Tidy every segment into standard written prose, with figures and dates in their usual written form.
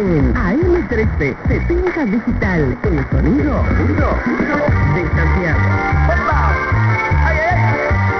en AM13, 70 Digital, el sonido de Santiago. ¡Opa! ¡Ay, ay!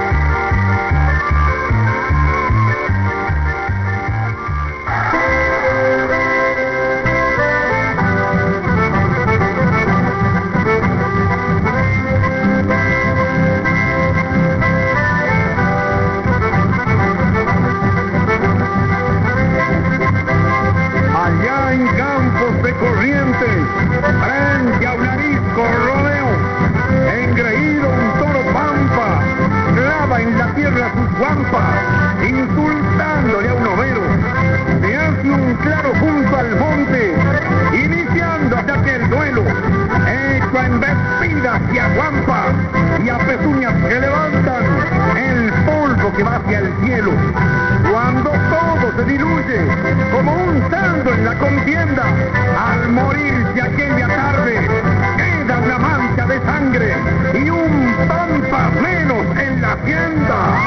Allá en Campos de Corrientes, frente a un arisco rodeo, engreído un toro pampa, clava en la tierra sus guampas, insultándole a un overo. Se hace un claro junto al monte, iniciando hasta que el duelo, hecho a embestidas y a guampas, y a pezuñas que levantan el polvo que va hacia el cielo. Cuando todo se diluye, como un santo en la contienda, al morirse aquella tarde, queda una mancha de sangre y un pampa menos en la hacienda.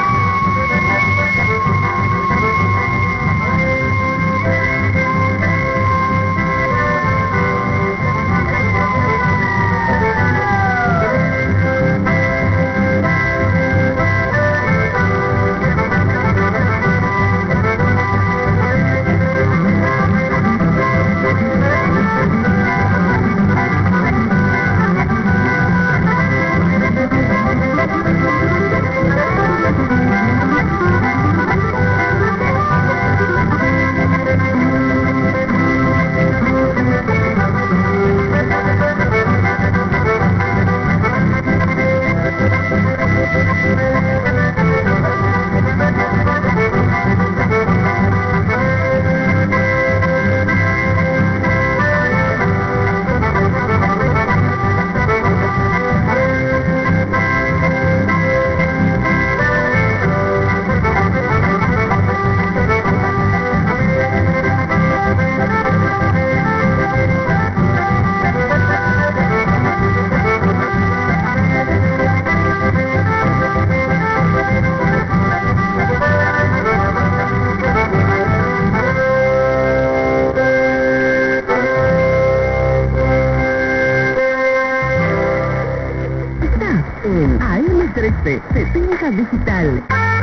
En AM13, 70 Digital.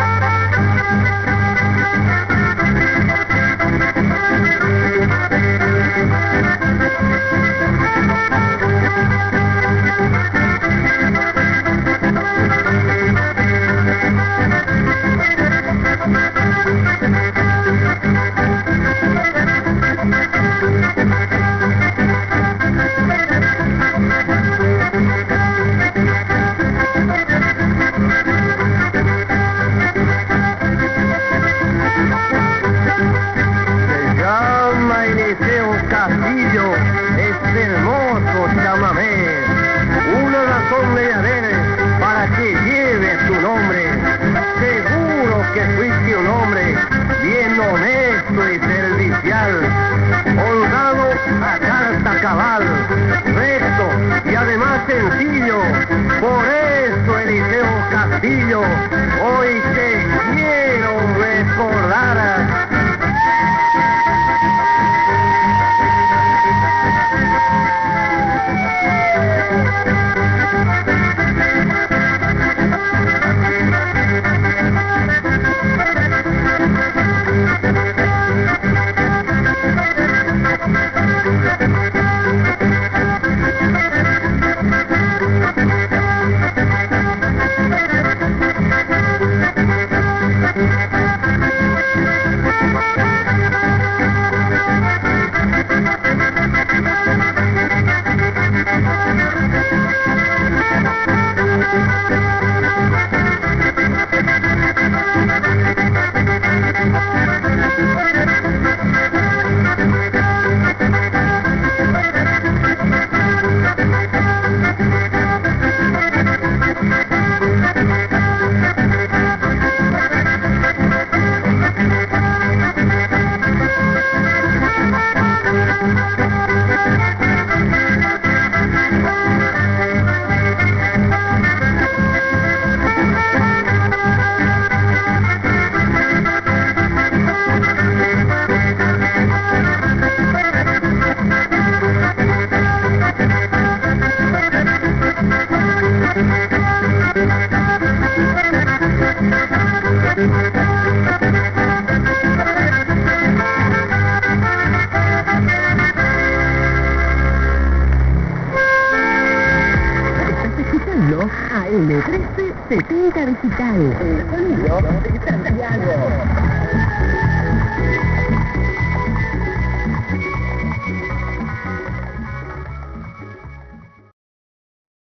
Este hermoso chamamé, una razón le daré para que lleve tu nombre. Seguro que fuiste un hombre bien honesto y servicial, holgado a carta cabal, recto y además sencillo. Por eso, Eliseo Castillo, hoy te quiero recordar. digital. El sonido de